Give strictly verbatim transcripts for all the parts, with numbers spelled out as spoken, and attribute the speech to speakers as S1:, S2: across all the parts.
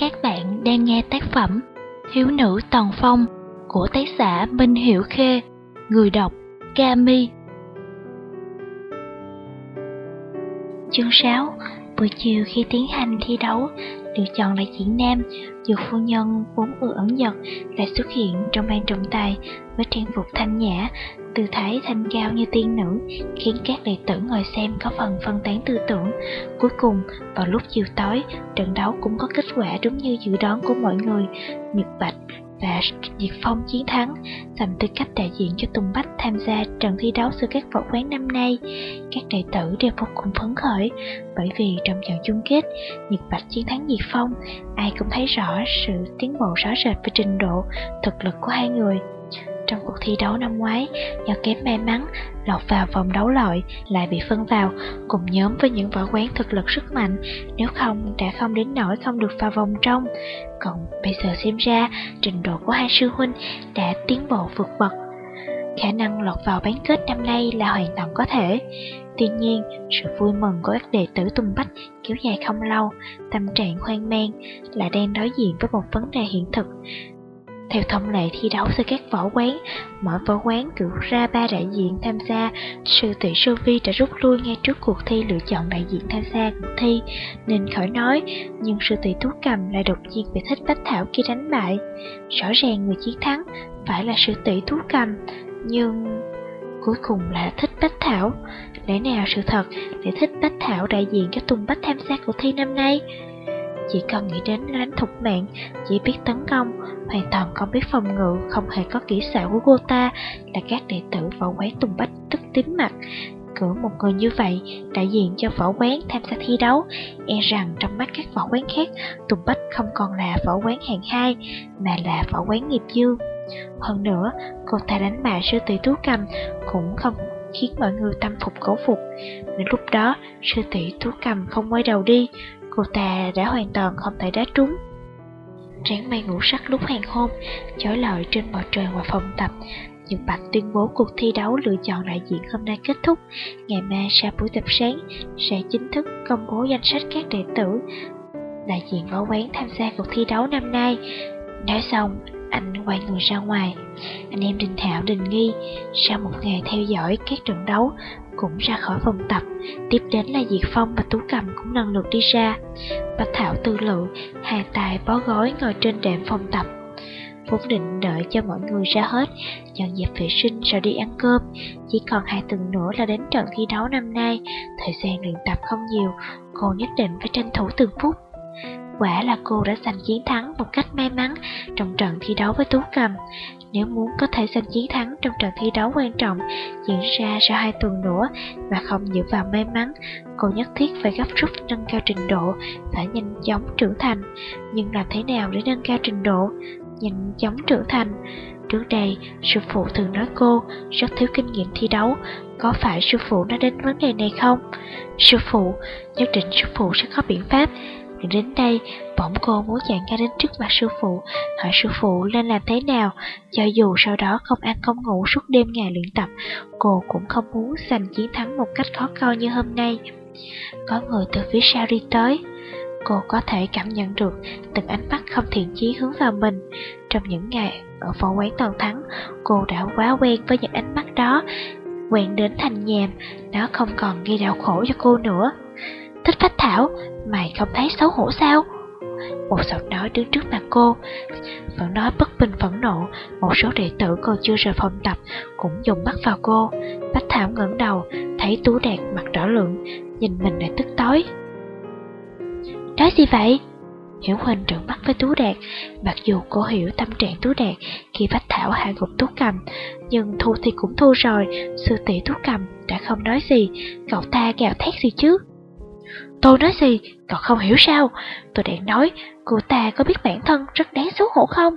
S1: Các bạn đang nghe tác phẩm Thiếu nữ Tần Phong của tác giả Minh Hiểu Khê, người đọc Kami. Chương sáu. Buổi chiều khi tiến hành thi đấu lựa chọn đại diện nam, Dược phu nhân vốn ưa ẩn dật lại xuất hiện trong ban trọng tài với trang phục thanh nhã, tư thái thanh cao như tiên nữ, khiến các đệ tử ngồi xem có phần phân tán tư tưởng. Cuối cùng, vào lúc chiều tối, trận đấu cũng có kết quả đúng như dự đoán của mọi người. Nhật Bạch và Diệt Phong chiến thắng, giành tư cách đại diện cho Tùng Bách tham gia trận thi đấu giữa các võ quán năm nay. Các đệ tử đều vô cùng phấn khởi, bởi vì trong trận chung kết, Nhật Bạch chiến thắng Diệt Phong, ai cũng thấy rõ sự tiến bộ rõ rệt về trình độ, thực lực của hai người. Trong cuộc thi đấu năm ngoái, do kém may mắn, lọt vào vòng đấu loại, lại bị phân vào cùng nhóm với những võ quán thực lực rất mạnh, nếu không đã không đến nỗi không được vào vòng trong. Còn bây giờ xem ra, trình độ của hai sư huynh đã tiến bộ vượt bậc, khả năng lọt vào bán kết năm nay là hoàn toàn có thể. Tuy nhiên, sự vui mừng của các đệ tử Tùng Bách kéo dài không lâu, tâm trạng hoang mang là đang đối diện với một vấn đề hiện thực. Theo thông lệ thi đấu giữa các võ quán, mỗi võ quán cử ra ba đại diện tham gia. Sư tỷ Sư Vi đã rút lui ngay trước cuộc thi lựa chọn đại diện tham gia cuộc thi, nên khỏi nói, nhưng sư tỷ Tú Cầm lại đột nhiên bị Thích Bách Thảo kia đánh bại. Rõ ràng người chiến thắng phải là sư tỷ Tú Cầm, nhưng cuối cùng là Thích Bách Thảo. Lẽ nào sự thật để Thích Bách Thảo đại diện cho Tùng Bách tham gia cuộc thi năm nay? Chỉ cần nghĩ đến đánh thục mạng, chỉ biết tấn công, hoàn toàn không biết phòng ngự, không hề có kỹ xảo của cô ta, là các đệ tử võ quán Tùng Bách tức tím mặt. Cử một người như vậy đại diện cho võ quán tham gia thi đấu, e rằng trong mắt các võ quán khác, Tùng Bách không còn là võ quán hạng hai, mà là võ quán nghiệp dư. Hơn nữa, cô ta đánh bại sư tỷ Tú Cầm cũng không khiến mọi người tâm phục khẩu phục. Đến lúc đó, sư tỷ Tú Cầm không quay đầu đi, cô ta đã hoàn toàn không thể đá trúng. Tráng mây ngũ sắc lúc hoàng hôn chói lọi trên bầu trời ngoài phòng tập. Nhật Bạch tuyên bố cuộc thi đấu lựa chọn đại diện hôm nay kết thúc. Ngày mai sau buổi tập sáng sẽ chính thức công bố danh sách các đệ tử đại diện võ quán tham gia cuộc thi đấu năm nay. Nói xong, anh quay người ra ngoài. Anh em Đình Hạo, Đình Nghi sau một ngày theo dõi các trận đấu cũng ra khỏi phòng tập. Tiếp đến là Diệt Phong và Tú Cầm cũng lần lượt đi ra. Bách Thảo Tư Lự hai tay bó gối ngồi trên đệm phòng tập, vốn định đợi cho mọi người ra hết, dọn dẹp vệ sinh rồi đi ăn cơm. Chỉ còn hai tuần nữa là đến trận thi đấu năm nay, thời gian luyện tập không nhiều, cô nhất định phải tranh thủ từng phút. Quả là cô đã giành chiến thắng một cách may mắn trong trận thi đấu với Tú Cầm. Nếu muốn có thể giành chiến thắng trong trận thi đấu quan trọng diễn ra sau hai tuần nữa mà không dựa vào may mắn, cô nhất thiết phải gấp rút nâng cao trình độ, phải nhanh chóng trưởng thành. Nhưng làm thế nào để nâng cao trình độ, nhanh chóng trưởng thành? Trước đây, sư phụ thường nói cô rất thiếu kinh nghiệm thi đấu. Có phải sư phụ nói đến vấn đề này không? Sư phụ, nhất định sư phụ sẽ có biện pháp. Đến đây, bỗng cô muốn chạy ngay đến trước mặt sư phụ, hỏi sư phụ nên làm thế nào. Cho dù sau đó không ăn không ngủ suốt đêm ngày luyện tập, cô cũng không muốn giành chiến thắng một cách khó coi như hôm nay. Có người từ phía sau đi tới. Cô có thể cảm nhận được từng ánh mắt không thiện chí hướng vào mình. Trong những ngày ở võ quán toàn thắng, cô đã quá quen với những ánh mắt đó, quen đến thành nhàm, nó không còn gây đau khổ cho cô nữa. Thích Bách Thảo, mày không thấy xấu hổ sao? Một giọng nói đứng trước mặt cô, vẫn nói bất bình phẫn nộ. Một số đệ tử còn chưa rời phòng tập cũng dùng mắt vào cô. Bách Thảo ngẩng đầu, thấy Tú Đạt mặt đỏ lượng, nhìn mình lại tức tối. Nói gì vậy? Hiểu Huỳnh trợn mắt với Tú Đạt. Mặc dù cô hiểu tâm trạng Tú Đạt khi Bách Thảo hạ gục Tú Cầm, nhưng thu thì cũng thu rồi. Sư tỷ Tú Cầm đã không nói gì, cậu ta gào thét gì chứ? Tôi nói gì, cậu không hiểu sao? Tôi đang nói, cô ta có biết bản thân rất đáng xấu hổ không?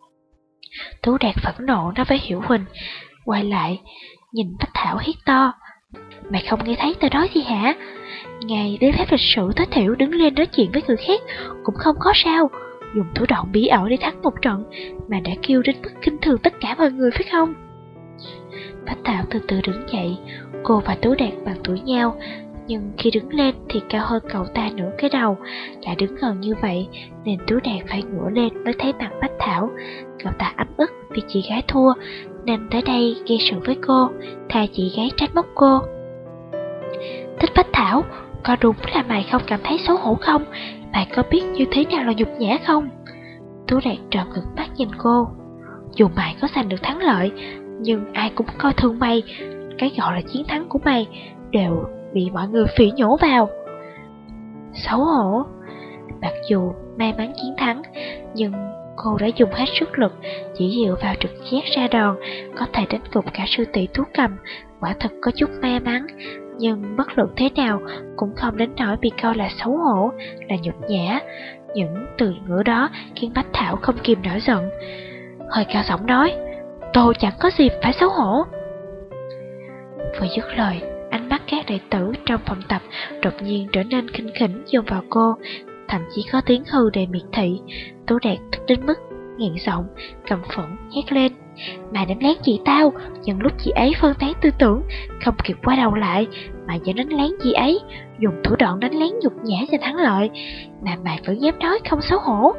S1: Tú Đạt phẫn nộ nói với Hiểu Huỳnh, quay lại, nhìn Bách Thảo hét to. Mày không nghe thấy tôi nói gì hả? Ngày đến phép lịch sử tối thiểu đứng lên nói chuyện với người khác cũng không có sao. Dùng thủ đoạn bí ẩn để thắng một trận mà đã kêu đến mức kinh thường tất cả mọi người phải không? Bách Thảo từ từ đứng dậy. Cô và Tú Đạt bằng tuổi nhau, nhưng khi đứng lên thì cao hơn cậu ta nửa cái đầu. Lại đứng gần như vậy nên Tú Đạt phải ngửa lên mới thấy mặt Bách Thảo. Cậu ta ấm ức vì chị gái thua nên tới đây gây sự với cô, thà chị gái trách móc cô. Thích Bách Thảo, có đúng là mày không cảm thấy xấu hổ không? Mày có biết như thế nào là nhục nhã không? Tú Đạt trợn ngực mắt nhìn cô. Dù mày có giành được thắng lợi, nhưng ai cũng coi thường mày. Cái gọi là chiến thắng của mày đều bị mọi người phỉ nhổ vào. Xấu hổ. Mặc dù may mắn chiến thắng, nhưng cô đã dùng hết sức lực, chỉ dựa vào trực giác ra đòn, có thể đánh gục cả sư tỷ Tú Cầm. Quả thật có chút may mắn, nhưng bất luận thế nào cũng không đến nỗi bị coi là xấu hổ, là nhục nhã. Những từ ngữ đó khiến Bách Thảo không kìm nổi giận, hơi cao giọng nói: tôi chẳng có gì phải xấu hổ. Vừa dứt lời, ánh mắt các đệ tử trong phòng tập đột nhiên trở nên khinh khỉnh dồn vào cô, thậm chí có tiếng hư đầy miệt thị. Tú Đạt tức đến mức nghẹn giọng, cầm phẫn hét lên: mày đánh lén chị tao, nhưng lúc chị ấy phân tán tư tưởng, không kịp quay đầu lại, mày vẫn đánh lén chị ấy, dùng thủ đoạn đánh lén nhục nhã cho thắng lợi, mà mày vẫn dám nói không xấu hổ.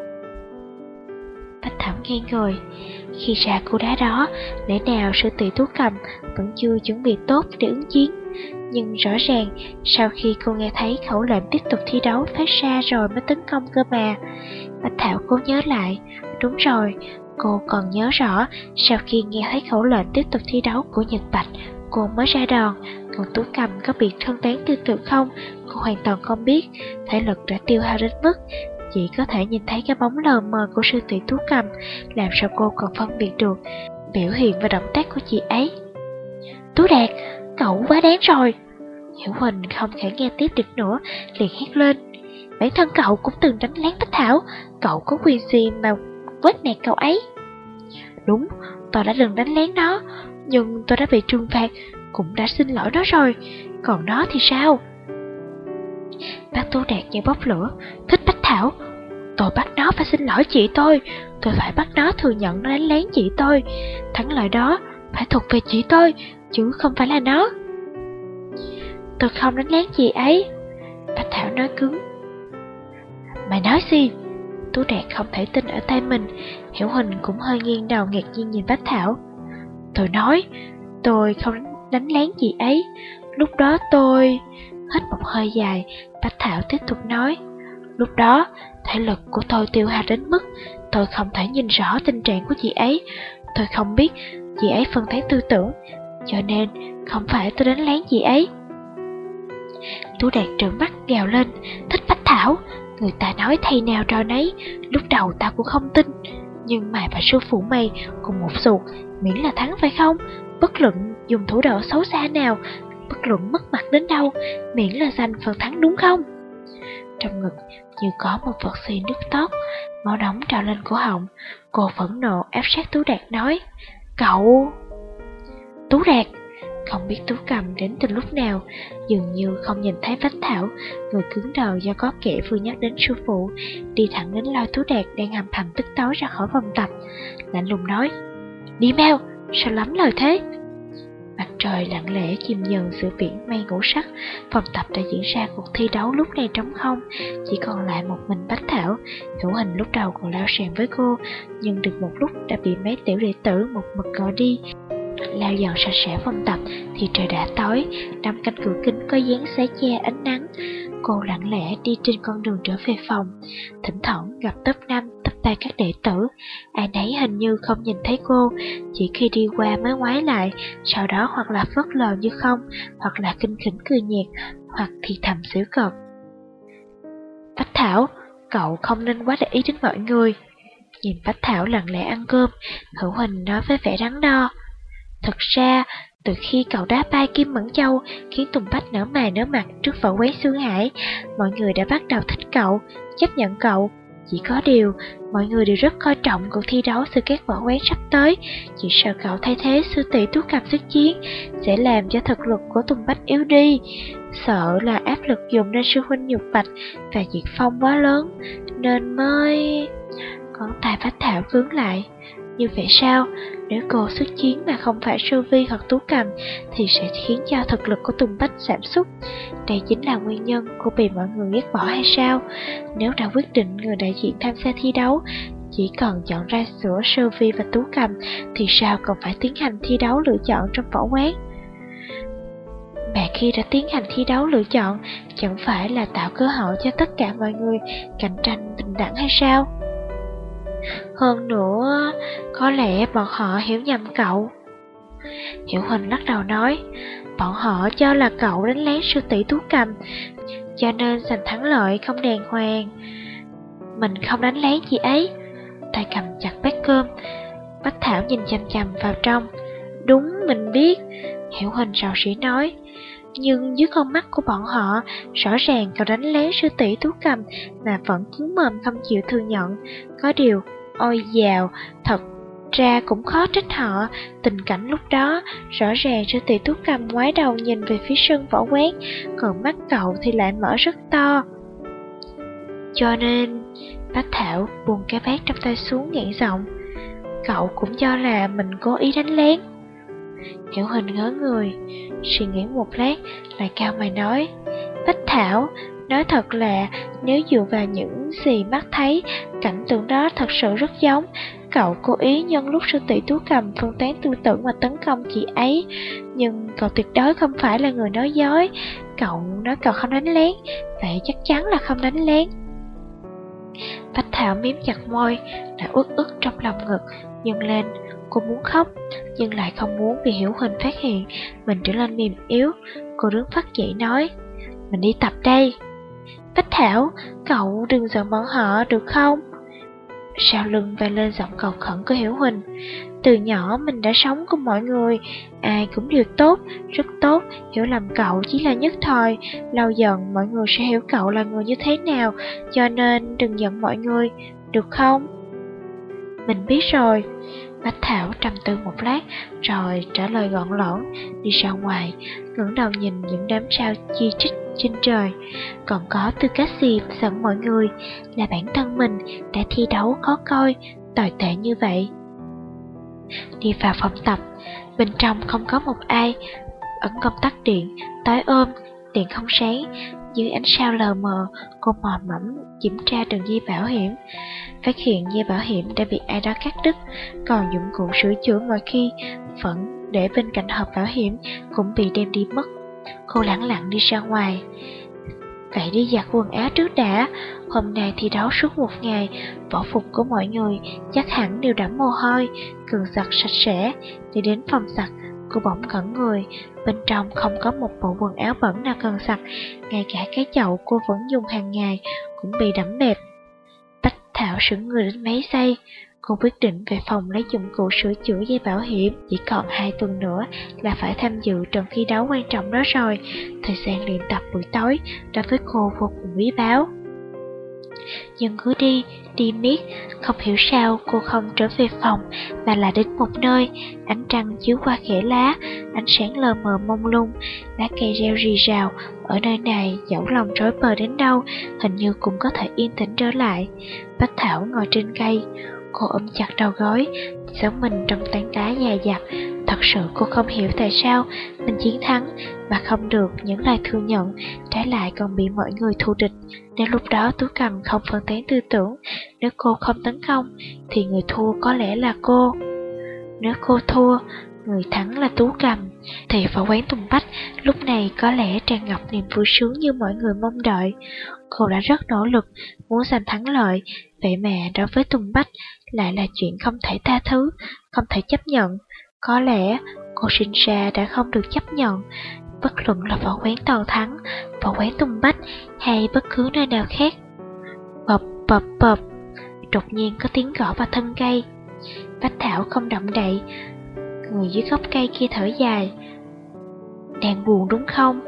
S1: Bách Thảo ngây người. Khi ra cú đá đó, lẽ nào sư tỷ Tú Cầm vẫn chưa chuẩn bị tốt để ứng chiến? Nhưng rõ ràng, sau khi cô nghe thấy khẩu lệnh tiếp tục thi đấu phát ra rồi mới tấn công cơ mà. Bách Thảo cố nhớ lại. Đúng rồi, cô còn nhớ rõ, sau khi nghe thấy khẩu lệnh tiếp tục thi đấu của Nhật Bạch, cô mới ra đòn. Còn Tú Cầm có bị phân tán tư tưởng không, cô hoàn toàn không biết. Thể lực đã tiêu hao đến mức chỉ có thể nhìn thấy cái bóng lờ mờ của sư tỷ Tú Cầm, làm sao cô còn phân biệt được biểu hiện và động tác của chị ấy. Tú Đạt, cậu quá đáng rồi. Hiểu Huỳnh không thể nghe tiếp được nữa, liền hét lên: bản thân cậu cũng từng đánh lén Bách Thảo, cậu có quyền gì mà quét nạt cậu ấy? Đúng, tôi đã từng đánh lén nó, nhưng tôi đã bị trừng phạt, cũng đã xin lỗi nó rồi. Còn nó thì sao? Bác Tú Đạt như bốc lửa. Thích Bách Thảo, tôi bắt nó phải xin lỗi chị tôi. Tôi phải bắt nó thừa nhận nó đánh lén chị tôi. Thắng lợi đó phải thuộc về chị tôi, chứ không phải là nó. Tôi không đánh lén chị ấy. Bách Thảo nói cứng. Mày nói gì? Tú Đạt không thể tin ở tay mình. Hiểu Huỳnh cũng hơi nghiêng đầu ngạc nhiên nhìn Bách Thảo. Tôi nói, tôi không đánh lén chị ấy. Lúc đó tôi... Hít một hơi dài, Bách Thảo tiếp tục nói. Lúc đó, thể lực của tôi tiêu hao đến mức tôi không thể nhìn rõ tình trạng của chị ấy. Tôi không biết chị ấy phân tán tư tưởng, cho nên không phải tôi đánh lén chị ấy. Tú Đạt trợn mắt gào lên. Thích Bách Thảo, người ta nói thầy nào trò nấy, lúc đầu ta cũng không tin, nhưng mày và sư phụ mày cùng một ruột, miễn là thắng phải không? Bất luận dùng thủ đoạn xấu xa nào, bất luận mất mặt đến đâu, miễn là giành phần thắng đúng không? Trong ngực như có một vật gì nứt toát, máu nóng trào lên cổ họng. Cô phẫn nộ áp sát Tú Đạt nói: Cậu... Tú Đạt. Không biết Tú Cầm đến từ lúc nào, dường như không nhìn thấy Bách Thảo, người cứng đầu do có kẻ vừa nhắc đến sư phụ, đi thẳng đến lôi Tú Đạt đang hầm thầm tức tối ra khỏi phòng tập, lạnh lùng nói: Đi mau, sao lắm lời thế? Mặt trời lặng lẽ chìm dần giữa biển mây ngũ sắc. Phòng tập đã diễn ra cuộc thi đấu lúc này trống không, chỉ còn lại một mình Bách Thảo. Hữu Hình lúc đầu còn lao sàn với cô, nhưng được một lúc đã bị mấy tiểu đệ tử một mực gọi đi. Lao dọn sạch sẽ phòng tập thì trời đã tối, năm cánh cửa kính có dáng xé che ánh nắng. Cô lặng lẽ đi trên con đường trở về phòng, thỉnh thoảng gặp top năm, top ba các đệ tử. Ai nấy hình như không nhìn thấy cô, chỉ khi đi qua mới ngoái lại, sau đó hoặc là phớt lờ như không, hoặc là kinh khỉnh cười nhạt, hoặc thì thầm giễu cợt. Bách Thảo, cậu không nên quá để ý đến mọi người. Nhìn Bách Thảo lặng lẽ ăn cơm, Hữu Huỳnh nói với vẻ đắn đo. Thật ra, từ khi cậu đá bay Kim Mẫn Châu khiến Tùng Bách nở mày nở mặt trước vở quán Xương Hải, mọi người đã bắt đầu thích cậu, chấp nhận cậu. Chỉ có điều, mọi người đều rất coi trọng cuộc thi đấu giữa các võ quán sắp tới, chỉ sợ cậu thay thế sư tỷ Tú Cầm xuất chiến sẽ làm cho thực lực của Tùng Bách yếu đi, sợ là áp lực dùng lên sư huynh Nhật Bạch và Diệt Phong quá lớn, nên mới... Ngón tay Bách Thảo cứng lại. Như vậy sao? Nếu cô xuất chiến mà không phải Sư Vi hoặc Tú Cầm thì sẽ khiến cho thực lực của Tùng Bách giảm sút. Đây chính là nguyên nhân cô bị mọi người ghét bỏ hay sao? Nếu đã quyết định người đại diện tham gia thi đấu chỉ cần chọn ra giữa Sư Vi và Tú Cầm thì sao còn phải tiến hành thi đấu lựa chọn trong võ quán? Mà khi đã tiến hành thi đấu lựa chọn, chẳng phải là tạo cơ hội cho tất cả mọi người cạnh tranh bình đẳng hay sao? Hơn nữa, có lẽ bọn họ hiểu nhầm cậu. Hiểu Huỳnh lắc đầu nói, bọn họ cho là cậu đánh lén sư tỷ Tú Cầm, cho nên giành thắng lợi không đàng hoàng. Mình không đánh lén gì ấy. Tay cầm chặt bát cơm, Bách Thảo nhìn chằm chằm vào trong. Đúng, mình biết, Hiểu Huỳnh rầu rĩ nói. Nhưng dưới con mắt của bọn họ, rõ ràng cậu đánh lén sư tỷ Tú Cầm mà vẫn cứng mồm không chịu thừa nhận. Có điều, ôi dào, thật ra cũng khó trách họ. Tình cảnh lúc đó, rõ ràng sư tỷ Tú Cầm ngoái đầu nhìn về phía sân võ quán, còn mắt cậu thì lại mở rất to. Cho nên, Bách Thảo buông cái bát trong tay xuống nghẹn giọng. Cậu cũng cho là mình cố ý đánh lén. Hiểu Huỳnh ngớ người, suy nghĩ một lát, lại cao mày nói, Bách Thảo, nói thật là nếu dựa vào những gì mắt thấy, cảnh tượng đó thật sự rất giống. Cậu cố ý nhân lúc sư tỷ Tú Cầm phân tán tư tưởng mà tấn công chị ấy, nhưng cậu tuyệt đối không phải là người nói dối. Cậu nói cậu không đánh lén, vậy chắc chắn là không đánh lén. Bách Thảo miếm chặt môi, đã uất ức trong lòng ngực, dâng lên. Cô muốn khóc, nhưng lại không muốn bị Hiểu Huỳnh phát hiện mình trở nên mềm yếu. Cô đứng phát dậy nói, mình đi tập đây. Bách Thảo, cậu đừng giận bọn họ được không? Sau lưng vang lên giọng cầu khẩn của Hiểu Huỳnh. Từ nhỏ mình đã sống cùng mọi người, ai cũng đều tốt, rất tốt. Hiểu lầm cậu chỉ là nhất thời, lâu dần mọi người sẽ hiểu cậu là người như thế nào, cho nên đừng giận mọi người, được không? Mình biết rồi. Bách Thảo trầm tư một lát, rồi trả lời gọn lỏn, đi ra ngoài, ngẩng đầu nhìn những đám sao chi chít trên trời. Còn có tư cách gì giận mọi người, là bản thân mình đã thi đấu khó coi, tồi tệ như vậy. Đi vào phòng tập, bên trong không có một ai, ẩn công tắc điện, tối ôm, điện không sáng. Dưới ánh sao lờ mờ, cô mò mẫm kiểm tra đường dây bảo hiểm, phát hiện dây bảo hiểm đã bị ai đó cắt đứt, còn dụng cụ sửa chữa mọi khi vẫn để bên cạnh hộp bảo hiểm cũng bị đem đi mất. Cô lẳng lặng đi ra ngoài. Vậy đi giặt quần áo trước đã, hôm nay thi đấu suốt một ngày, võ phục của mọi người chắc hẳn đều đẫm mồ hôi, cần giặt sạch sẽ. Đi đến phòng giặt, cô bỗng ngẩn người, bên trong không có một bộ quần áo bẩn nào cần giặt, ngay cả cái chậu cô vẫn dùng hàng ngày cũng bị đẫm bẹp. Bách Thảo sững người đến mấy giây, cô quyết định về phòng lấy dụng cụ sửa chữa dây bảo hiểm. Chỉ còn hai tuần nữa là phải tham dự trận thi đấu quan trọng đó rồi, thời gian luyện tập buổi tối đối với cô vô cùng quý báu. Nhưng cứ đi, đi miết, không hiểu sao cô không trở về phòng mà là đến một nơi, ánh trăng chiếu qua kẽ lá, ánh sáng lờ mờ mông lung, lá cây reo rì rào. Ở nơi này dẫu lòng rối bời đến đâu, hình như cũng có thể yên tĩnh trở lại. Bách Thảo ngồi trên cây, cô ôm chặt đầu gối, giấu mình trong tán lá dài dặt. Thật sự cô không hiểu tại sao mình chiến thắng mà không được những lời thừa nhận, trái lại còn bị mọi người thù địch. Nếu lúc đó Tú Cầm không phân tán tư tưởng, nếu cô không tấn công thì người thua có lẽ là cô. Nếu cô thua, người thắng là Tú Cầm, thì võ quán Tùng Bách lúc này có lẽ tràn ngập niềm vui sướng như mọi người mong đợi. Cô đã rất nỗ lực muốn giành thắng lợi, vậy mà đối với Tùng Bách lại là chuyện không thể tha thứ, không thể chấp nhận. Có lẽ cô sinh ra đã không được chấp nhận. Bất luận là võ quán Toàn Thắng, võ quán Tùng Bách hay bất cứ nơi nào khác. Bập bập bập, đột nhiên có tiếng gõ vào thân cây. Bách Thảo không động đậy, người dưới gốc cây kia thở dài. Đang buồn đúng không?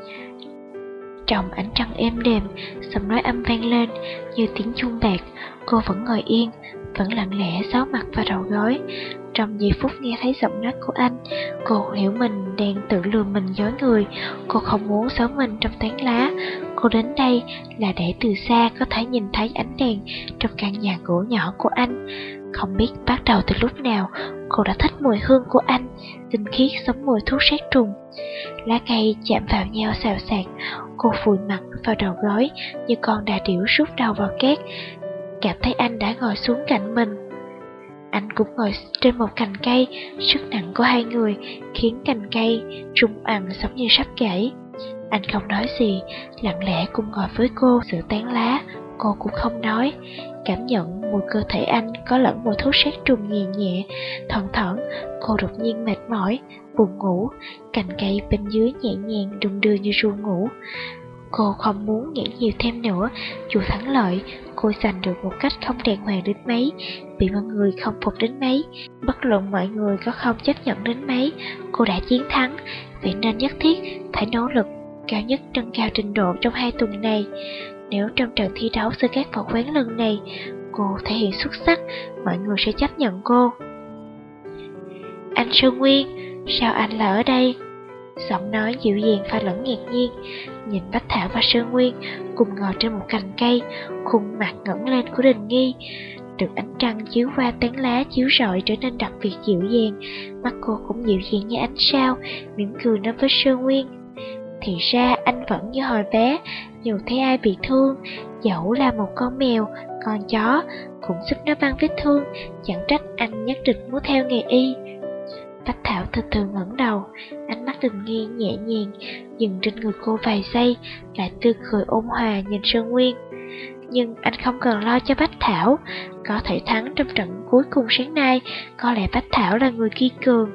S1: Trong ánh trăng êm đềm, giọng nói âm vang lên như tiếng chuông bạc. Cô vẫn ngồi yên, vẫn lặng lẽ giấu mặt vào đầu gối. Trong giây phút nghe thấy giọng nói của anh, cô hiểu mình đang tự lừa mình dối người. Cô không muốn giấu mình trong tán lá. Cô đến đây là để từ xa có thể nhìn thấy ánh đèn trong căn nhà gỗ nhỏ của anh. Không biết bắt đầu từ lúc nào, cô đã thích mùi hương của anh, tinh khiết giống mùi thuốc sát trùng. Lá cây chạm vào nhau xào xạc, cô vùi mặt vào đầu gối như con đà điểu rút đầu vào cát. Cảm thấy anh đã ngồi xuống cạnh mình. Anh cũng ngồi trên một cành cây, sức nặng của hai người khiến cành cây rung ầm giống như sắp gãy. Anh không nói gì, lặng lẽ cùng ngồi với cô sự tán lá. Cô cũng không nói, cảm nhận mùi cơ thể anh có lẫn mùi thuốc sát trùng nhẹ nhẹ, thoảng thoảng. Cô đột nhiên mệt mỏi, buồn ngủ, cành cây bên dưới nhẹ nhàng đung đưa như ru ngủ. Cô không muốn nghĩ nhiều thêm nữa, dù thắng lợi, cô giành được một cách không đàng hoàng đến mấy, bị mọi người không phục đến mấy, bất luận mọi người có không chấp nhận đến mấy, cô đã chiến thắng, vậy nên nhất thiết phải nỗ lực cao nhất nâng cao trình độ trong hai tuần này. Nếu trong trận thi đấu sơ các võ quán lần này, cô thể hiện xuất sắc, mọi người sẽ chấp nhận cô. Anh Sơn Nguyên, sao anh là ở đây? Giọng nói dịu dàng pha lẫn ngạc nhiên. Nhìn Bách Thảo và Sơn Nguyên cùng ngồi trên một cành cây, khuôn mặt ngẩng lên của Đình Nghi được ánh trăng chiếu qua tán lá chiếu rọi trở nên đặc biệt dịu dàng. Mắt cô cũng dịu dàng như ánh sao, mỉm cười nói với Sơn Nguyên: thì ra anh vẫn như hồi bé, dù thấy ai bị thương, dẫu là một con mèo, con chó, cũng giúp nó băng vết thương, chẳng trách anh nhất định muốn theo nghề y. Bách Thảo từ từ ngẩng đầu, ánh mắt Đình Nghi nhẹ nhàng dừng trên người cô vài giây, lại tươi cười ôn hòa nhìn Sơn Nguyên. Nhưng anh không cần lo cho Bách Thảo, có thể thắng trong trận cuối cùng sáng nay, có lẽ Bách Thảo là người kiên cường.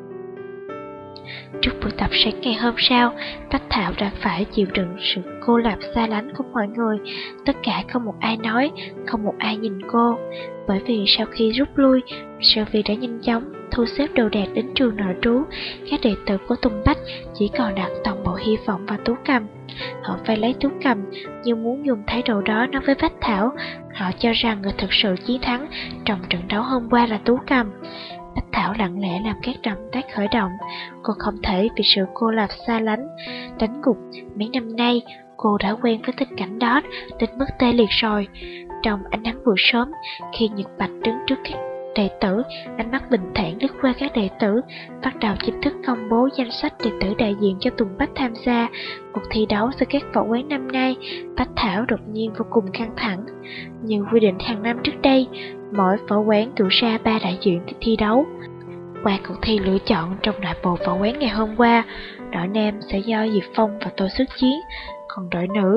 S1: Trước buổi tập sáng ngày hôm sau, Bách Thảo đã phải chịu đựng sự cô lập xa lánh của mọi người. Tất cả không một ai nói, không một ai nhìn cô. Bởi vì sau khi rút lui, Sơn Vi đã nhanh chóng thu xếp đồ đạc đến trường nội trú. Các đệ tử của Tùng Bách chỉ còn đặt toàn bộ hy vọng vào Tú Cầm. Họ phải lấy Tú Cầm, nhưng muốn dùng thái độ đó nói với Bách Thảo. Họ cho rằng người thực sự chiến thắng trong trận đấu hôm qua là Tú Cầm. Bách Thảo lặng lẽ làm các động tác khởi động. Cô không thể vì sự cô lập xa lánh, đánh gục. Mấy năm nay, cô đã quen với tình cảnh đó đến mức tê liệt rồi. Trong ánh nắng buổi sớm, khi Nhật Bạch đứng trước các đệ tử, ánh mắt bình thản lướt qua các đệ tử, bắt đầu chính thức công bố danh sách đệ tử đại diện cho Tùng Bách tham gia cuộc thi đấu giữa các võ quán năm nay. Bách Thảo đột nhiên vô cùng căng thẳng. Như quy định hàng năm trước đây, mỗi võ quán cử ra ba đại diện thi đấu. Qua cuộc thi lựa chọn trong nội bộ võ quán ngày hôm qua, đội nam sẽ do Diệp Phong và tôi xuất chiến, còn đội nữ...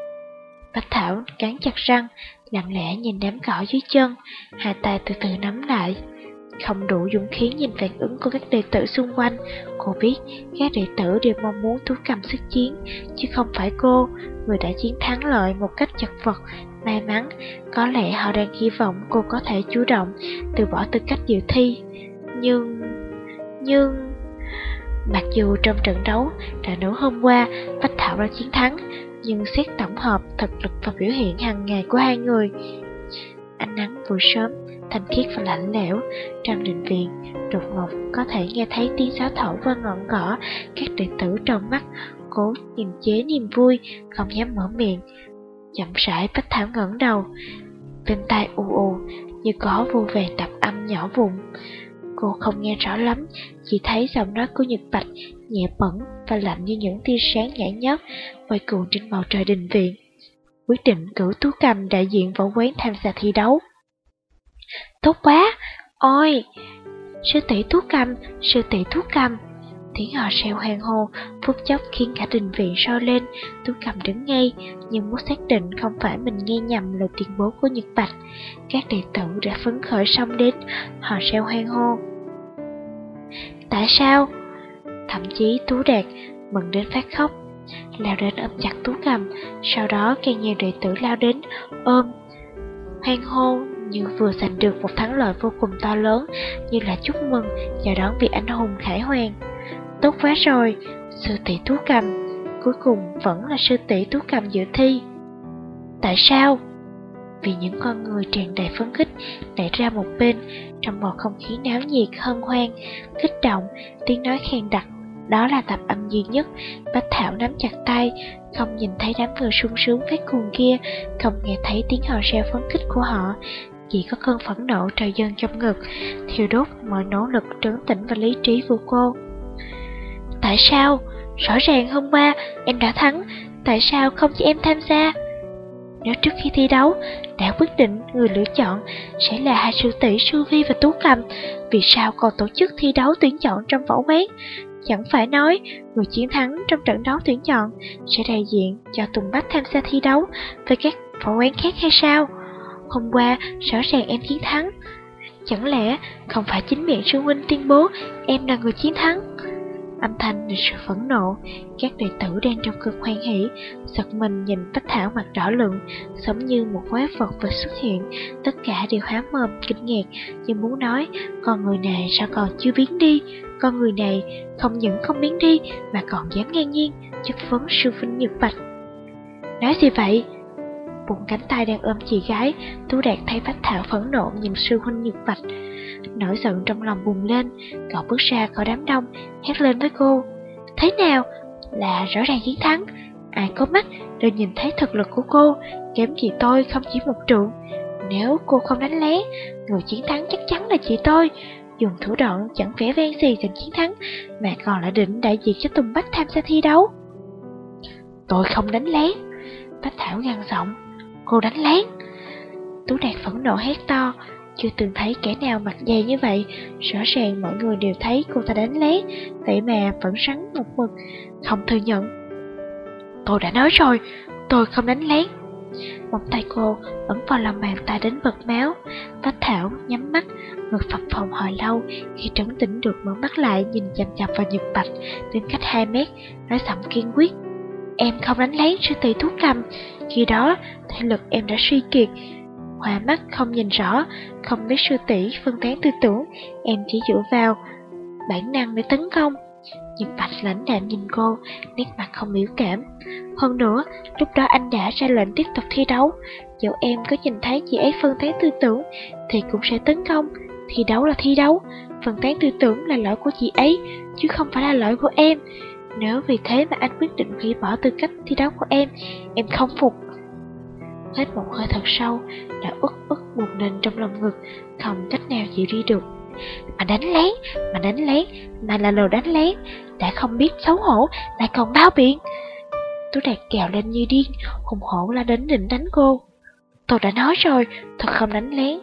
S1: Bách Thảo cắn chặt răng, lặng lẽ nhìn đám cỏ dưới chân, hai tay từ từ nắm lại. Không đủ dũng khí nhìn phản ứng của các đệ tử xung quanh. Cô biết các đệ tử đều mong muốn Tú Cầm xuất chiến, chứ không phải cô, người đã chiến thắng lợi một cách chật vật. May mắn, có lẽ họ đang hy vọng cô có thể chủ động từ bỏ tư cách dự thi. Nhưng... nhưng... Mặc dù trong trận đấu đã nữ hôm qua, Bách Thảo đã chiến thắng, nhưng xét tổng hợp thực lực và biểu hiện hàng ngày của hai người. Ánh nắng buổi sớm, thanh khiết và lạnh lẽo. Trong đình viện, đột ngột có thể nghe thấy tiếng sáo thổi và ngọn cỏ. Các đệ tử trong mắt cố kiềm chế niềm vui, không dám mở miệng. Chậm rãi Bách Thảo ngẩng đầu, bên tai ù ù như có vô vàn tạp âm nhỏ vụn. Cô không nghe rõ lắm, chỉ thấy giọng nói của Nhật Bạch nhẹ bẩn và lạnh như những tia sáng nhảy nhót quay cuồng trên bầu trời đình viện. Quyết định cử Tú Cầm đại diện võ quán tham gia thi đấu. Tốt quá! Ôi! Sư tỷ Tú Cầm! Sư tỷ Tú Cầm! Tiếng họ reo hoang hô, phút chốc khiến cả đình viện sôi lên. Tú Cầm đứng ngay, nhưng muốn xác định không phải mình nghe nhầm lời tuyên bố của Nhật Bạch. Các đệ tử đã phấn khởi xông đến, họ reo hoang hô. Tại sao? Thậm chí Tú Đạt mừng đến phát khóc, lao đến ôm chặt Tú Cầm. Sau đó càng nhiều đệ tử lao đến ôm, hoan hô như vừa giành được một thắng lợi vô cùng to lớn, như là chúc mừng chào đón vị anh hùng khải hoàn. Tốt quá rồi, sư tỷ Tú Cầm, cuối cùng vẫn là sư tỷ Tú Cầm dự thi. Tại sao? vì những con người tràn đầy phấn khích đẩy ra một bên. Trong bầu không khí náo nhiệt, hân hoan, kích động, tiếng nói khen đặc, đó là tập âm duy nhất. Bách Thảo nắm chặt tay, không nhìn thấy đám người sung sướng phát cuồng kia, không nghe thấy tiếng hò reo phấn khích của họ, chỉ có cơn phẫn nộ trào dâng trong ngực, thiêu đốt mọi nỗ lực trấn tĩnh và lý trí của cô. Tại sao? Rõ ràng hôm qua em đã thắng, tại sao không cho em tham gia? Nếu trước khi thi đấu đã quyết định người lựa chọn sẽ là hai sư tỷ Su Vi và Tú Cầm, vì sao còn tổ chức thi đấu tuyển chọn trong võ quán? Chẳng phải nói người chiến thắng trong trận đấu tuyển chọn sẽ đại diện cho Tùng Bách tham gia thi đấu với các võ quán khác hay sao? Hôm qua rõ ràng em chiến thắng, chẳng lẽ không phải chính miệng sư huynh tuyên bố em là người chiến thắng? Âm thanh là sự phẫn nộ. Các đệ tử đang trong cơn hoan hỉ giật mình nhìn Bách Thảo mặt đỏ lựng, giống như một quái vật vừa xuất hiện. Tất cả đều há mồm kinh ngạc, như muốn nói con người này sao còn chưa biến đi. Con người này không những không biến đi mà còn dám ngang nhiên chất vấn sư huynh Nhật Bạch. Nói gì vậy? Buông cánh tay đang ôm chị gái, Tú Đạt thấy Bách Thảo phẫn nộ nhìn sư huynh Nhật Bạch, nổi giận trong lòng bùng lên. Cậu bước ra khỏi đám đông, hét lên với cô. Thế nào? Là rõ ràng chiến thắng. Ai có mắt đều nhìn thấy thực lực của cô, kém chị tôi không chỉ một trượng. Nếu cô không đánh lén, người chiến thắng chắc chắn là chị tôi. Dùng thủ đoạn chẳng vẻ ven xì giành chiến thắng, mà còn lại định đại diện cho Tùng Bách tham gia thi đấu. Tôi không đánh lén. Bách Thảo gằn giọng. Cô đánh lén. Tú Đạt phẫn nộ hét to. Chưa từng thấy kẻ nào mặt dày như vậy. Rõ ràng mọi người đều thấy cô ta đánh lén, vậy mà vẫn rắn một mực không thừa nhận. Tôi đã nói rồi, tôi không đánh lén. Một tay cô ấn vào lòng bàn tay đến bật máu. Bách Thảo nhắm mắt, ngực phập phồng hồi lâu, khi trấn tĩnh được mở mắt lại nhìn chằm chằm vào Nhật Bạch đến cách hai mét, nói giọng kiên quyết. Em không đánh lén sư tỷ Tú Cầm. Khi đó thể lực em đã suy kiệt, hoa mắt không nhìn rõ, không biết sư tỷ phân tán tư tưởng, em chỉ dựa vào bản năng để tấn công. Nhật Bạch lãnh đạm nhìn cô, nét mặt không biểu cảm. Hơn nữa, lúc đó anh đã ra lệnh tiếp tục thi đấu. Dẫu em có nhìn thấy chị ấy phân tán tư tưởng thì cũng sẽ tấn công. Thi đấu là thi đấu, phân tán tư tưởng là lỗi của chị ấy, chứ không phải là lỗi của em. Nếu vì thế mà anh quyết định hủy bỏ tư cách thi đấu của em, em không phục. Hết một hơi thật sâu, đã uất ức buồn lên trong lòng ngực, không cách nào chịu đi được. Mà đánh lén, mà đánh lén, mà là lừa đánh lén, đã không biết xấu hổ, lại còn bao biện. Tú Đạt kèo lên như điên, hùng hổ la đến định đánh cô. Tôi đã nói rồi, thật không đánh lén.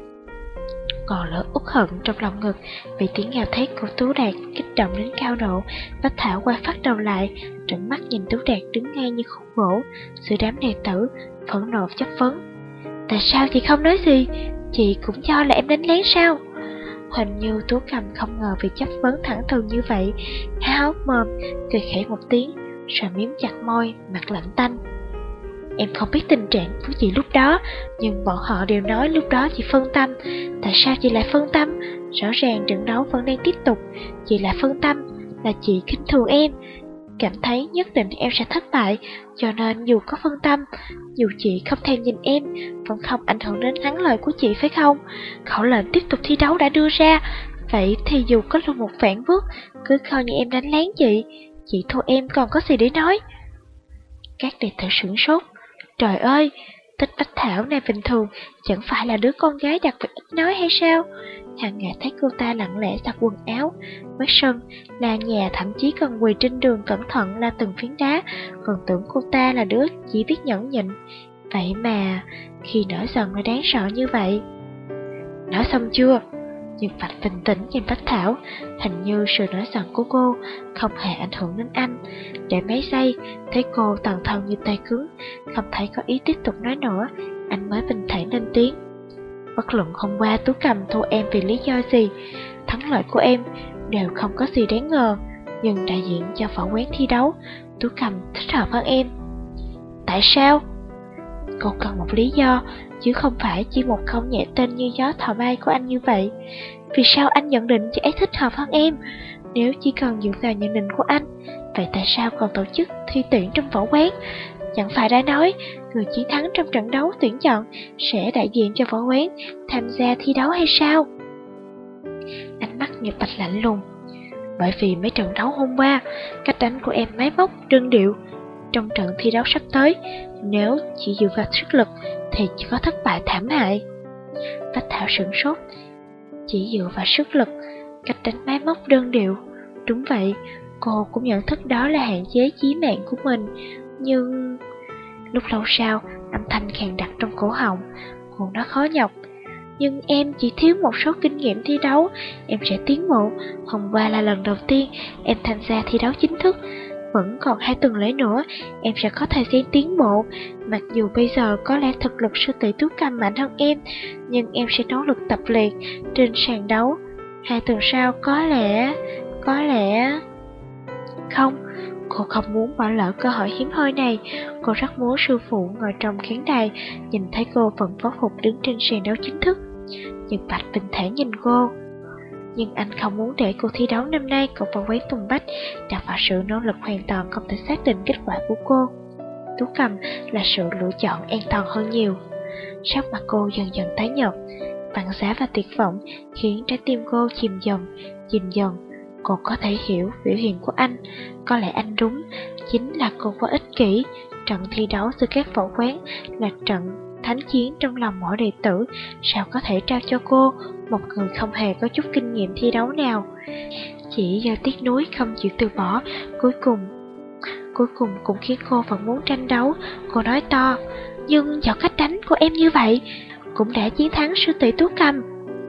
S1: Còn lỡ uất hận trong lòng ngực vì tiếng gào thét của Tú Đạt kích động đến cao độ. Bách Thảo quay phát đầu lại, trợn mắt nhìn Tú Đạt đứng ngay như khúc gỗ giữa đám đệ tử, phẫn nộ chất vấn. Tại sao chị không nói gì? Chị cũng cho là em đánh lén sao? Hình như Tú Cầm không ngờ vì chất vấn thẳng thừng như vậy, há hốc mồm, cười khẽ một tiếng, rồi miếm chặt môi, mặt lạnh tanh. Em không biết tình trạng của chị lúc đó, nhưng bọn họ đều nói lúc đó chị phân tâm. Tại sao chị lại phân tâm? Rõ ràng trận đấu vẫn đang tiếp tục, chị lại phân tâm, là chị khinh thường em, cảm thấy nhất định em sẽ thất bại, cho nên dù có phân tâm, dù chị không thèm nhìn em, vẫn không ảnh hưởng đến thắng lợi của chị phải không? Khẩu lệnh tiếp tục thi đấu đã đưa ra, vậy thì dù có lùi một vạn bước, cứ coi như em đánh lén chị, chị thua em còn có gì để nói? Các đệ tử sửng sốt. Trời ơi, Tích Bách Thảo này bình thường chẳng phải là đứa con gái đặc biệt ít nói hay sao? Hàng ngày thấy cô ta lặng lẽ giặt quần áo, quét sân, là nhà, thậm chí còn quỳ trên đường cẩn thận la từng phiến đá, còn tưởng cô ta là đứa chỉ biết nhẫn nhịn. Vậy mà khi nổi giận lại đáng sợ như vậy. Nói xong chưa? Nhật Bạch bình tĩnh nhìn Bách Thảo, hình như sự nổi giận của cô không hề ảnh hưởng đến anh. Để mấy giây, thấy cô toàn thân như tay cứng, không thấy có ý tiếp tục nói nữa, anh mới bình thản lên tiếng. Bất luận hôm qua Tú Cầm thua em vì lý do gì, thắng lợi của em đều không có gì đáng ngờ, nhưng đại diện cho võ quán thi đấu, Tú Cầm thích hợp hơn em. Tại sao? Cô cần một lý do, chứ không phải chỉ một câu nhẹ tên như gió thò bay của anh như vậy. Vì sao anh nhận định chị ấy thích hợp hơn em? Nếu chỉ cần dựa vào nhận định của anh, vậy tại sao còn tổ chức thi tuyển trong võ quán? Chẳng phải đã nói, người chiến thắng trong trận đấu tuyển chọn sẽ đại diện cho võ quán tham gia thi đấu hay sao? Ánh mắt Nhật Bạch lạnh lùng. Bởi vì mấy trận đấu hôm qua, cách đánh của em máy móc, đơn điệu. Trong trận thi đấu sắp tới, nếu chỉ dựa vào sức lực thì chỉ có thất bại thảm hại. Bách Thảo sửng sốt. Chỉ dựa vào sức lực, cách đánh máy móc đơn điệu. Đúng vậy, cô cũng nhận thức đó là hạn chế chí mạng của mình. Nhưng... Lúc lâu sau, âm thanh khàn đặc trong cổ họng. Cô nói khó nhọc. Nhưng em chỉ thiếu một số kinh nghiệm thi đấu, em sẽ tiến bộ. Hôm qua là lần đầu tiên em tham gia thi đấu chính thức. Vẫn còn hai tuần lễ nữa, em sẽ có thời gian tiến bộ. Mặc dù bây giờ có lẽ thực lực sư tỷ Tú Cầm mạnh hơn em, nhưng em sẽ nỗ lực tập luyện trên sàn đấu. Hai tuần sau có lẽ... có lẽ... Không, cô không muốn bỏ lỡ cơ hội hiếm hoi này. Cô rất muốn sư phụ ngồi trong khán đài nhìn thấy cô vẫn võ phục đứng trên sàn đấu chính thức. Nhật Bạch bình thản nhìn cô. Nhưng anh không muốn để cô thi đấu năm nay cùng vào quán Tùng Bách, đặt vào sự nỗ lực hoàn toàn không thể xác định kết quả của cô. Tú Cầm là sự lựa chọn an toàn hơn nhiều. Sắc mặt cô dần dần tái nhợt, bằng giá và tuyệt vọng khiến trái tim cô chìm dần, chìm dần. Cô có thể hiểu biểu hiện của anh. Có lẽ anh đúng, chính là cô quá ích kỷ. Trận thi đấu giữa các võ quán là trận thánh chiến trong lòng mỗi đệ tử. Sao có thể trao cho cô, một người không hề có chút kinh nghiệm thi đấu nào? Chỉ do tiếc nuối không chịu từ bỏ, Cuối cùng Cuối cùng cũng khiến cô vẫn muốn tranh đấu. Cô nói to, nhưng do cách đánh của em như vậy cũng đã chiến thắng sư tỷ Tú Cầm.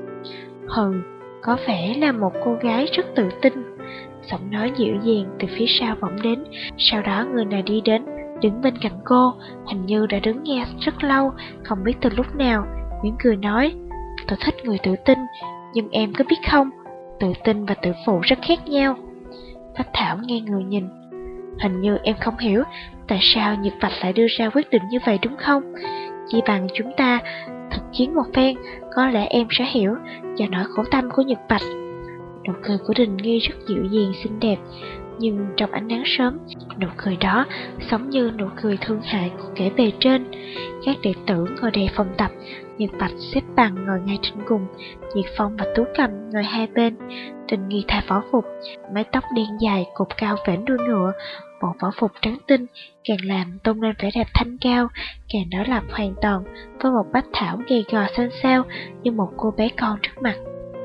S1: Hừ, có vẻ là một cô gái rất tự tin. Giọng nói dịu dàng từ phía sau vọng đến. Sau đó người này đi đến, đứng bên cạnh cô, hình như đã đứng nghe rất lâu, không biết từ lúc nào. Mỉm cười nói, tôi thích người tự tin, nhưng em có biết không, tự tin và tự phụ rất khác nhau. Bách Thảo nghe người nhìn. Hình như em không hiểu tại sao Nhật Bạch lại đưa ra quyết định như vậy đúng không? Chỉ bằng chúng ta thực chiến một phen, có lẽ em sẽ hiểu và nỗi khổ tâm của Nhật Bạch. Nụ cười của Đình Nghi rất dịu dàng xinh đẹp, nhưng trong ánh nắng sớm, nụ cười đó giống như nụ cười thương hại của kẻ bề trên. Các đệ tử ngồi đầy phòng tập, Nhật Bạch xếp bằng ngồi ngay trên cùng, Diệt Phong và Tú Cầm ngồi hai bên. Đình Nghi thay võ phục, mái tóc đen dài cột cao vểnh đuôi ngựa, bộ võ phục trắng tinh càng làm tôn lên vẻ đẹp thanh cao, càng đối lập hoàn toàn với một Bách Thảo gầy gò xanh xao như một cô bé con trước mặt.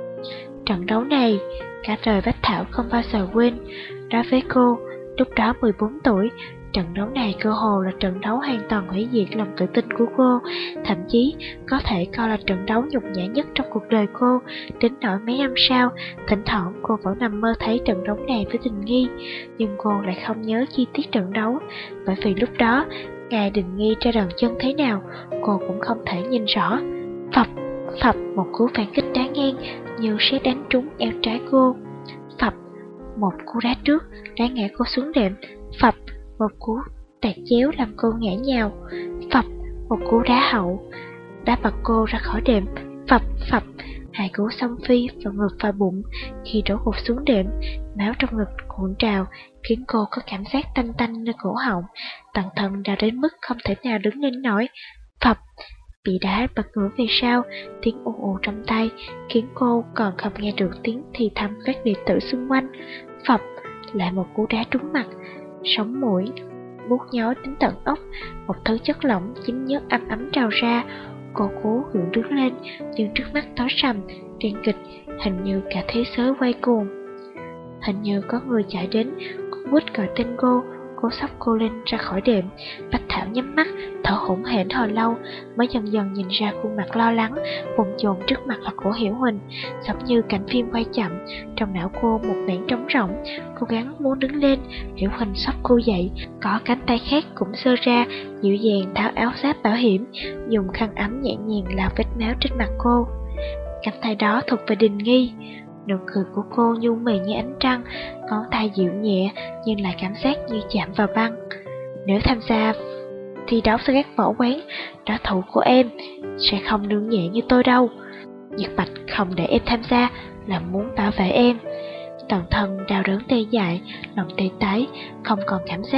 S1: Trận đấu này, cả đời Bách Thảo không bao giờ quên. Đối với cô, lúc đó mười bốn tuổi, trận đấu này cơ hồ là trận đấu hoàn toàn hủy diệt lòng tự tin của cô, thậm chí có thể coi là trận đấu nhục nhã nhất trong cuộc đời cô. Đến nỗi mấy năm sau, thỉnh thoảng cô vẫn nằm mơ thấy trận đấu này với Đình Nghi, nhưng cô lại không nhớ chi tiết trận đấu, bởi vì lúc đó, ngày Đình Nghi ra đòn chân thế nào, cô cũng không thể nhìn rõ. Phập, phập, một cú phản kích đá ngang như sét đánh trúng eo trái cô. Phập, một cú đá trước đá ngã cô xuống đệm. Phập, một cú tạt chéo làm cô ngã nhào. Phập, một cú đá hậu đá bật cô ra khỏi đệm. Phập, phập, hai cú song phi vào ngực và bụng. Khi đổ gục xuống đệm, máu trong ngực cuộn trào khiến cô có cảm giác tanh tanh nơi cổ họng, toàn thân đau đến mức không thể nào đứng lên nổi. Phập, bị đá bật ngửa về sau, tiếng ù ù trong tay khiến cô còn không nghe được tiếng thì thầm các đệ tử xung quanh. Phập, lại một cú đá trúng mặt, sống mũi buốt nhói đến tận ốc, một thứ chất lỏng chín nhớt ấm ấm trào ra. Cô cố gượng đứng lên, nhưng trước mắt tối sầm, đen kịch, hình như cả thế giới quay cuồng. Hình như có người chạy đến, cô quýt gọi tên cô, cô xốc cô lên ra khỏi đệm. Bách Thảo nhắm mắt, thở hổn hển hồi lâu, mới dần dần nhìn ra khuôn mặt lo lắng, bồn chồn trước mặt là của Hiểu Huỳnh, giống như cảnh phim quay chậm. Trong não cô một mảng trống rỗng, cố gắng muốn đứng lên. Hiểu Huỳnh xốc cô dậy, có cánh tay khác cũng giơ ra, dịu dàng tháo áo giáp bảo hiểm, dùng khăn ấm nhẹ nhàng lau vết máu trên mặt cô. Cánh tay đó thuộc về Đình Nghi. Nụ cười của cô nhu mì như ánh trăng, ngón tay dịu nhẹ nhưng lại cảm giác như chạm vào băng. Nếu tham gia thi đấu với các võ quán, đối thủ của em sẽ không nương nhẹ như tôi đâu. Nhật Bạch không để em tham gia là muốn bảo vệ em. Toàn thân đau đớn tê dại, lòng tê tái, không còn cảm giác,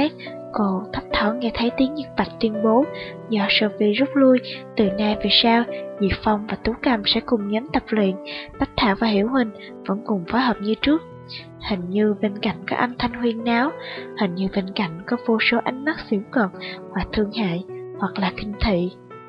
S1: Cô thấp thoáng nghe thấy tiếng Nhật Bạch tuyên bố do Sophie rút lui, từ nay về sau, Diệp Phong và Tú Cầm sẽ cùng nhóm tập luyện, Bách Thảo và Hiểu Huỳnh vẫn cùng phối hợp như trước. Hình như bên cạnh có âm thanh huyên náo, hình như bên cạnh có vô số ánh mắt giễu cợt hoặc thương hại, hoặc là kinh thị.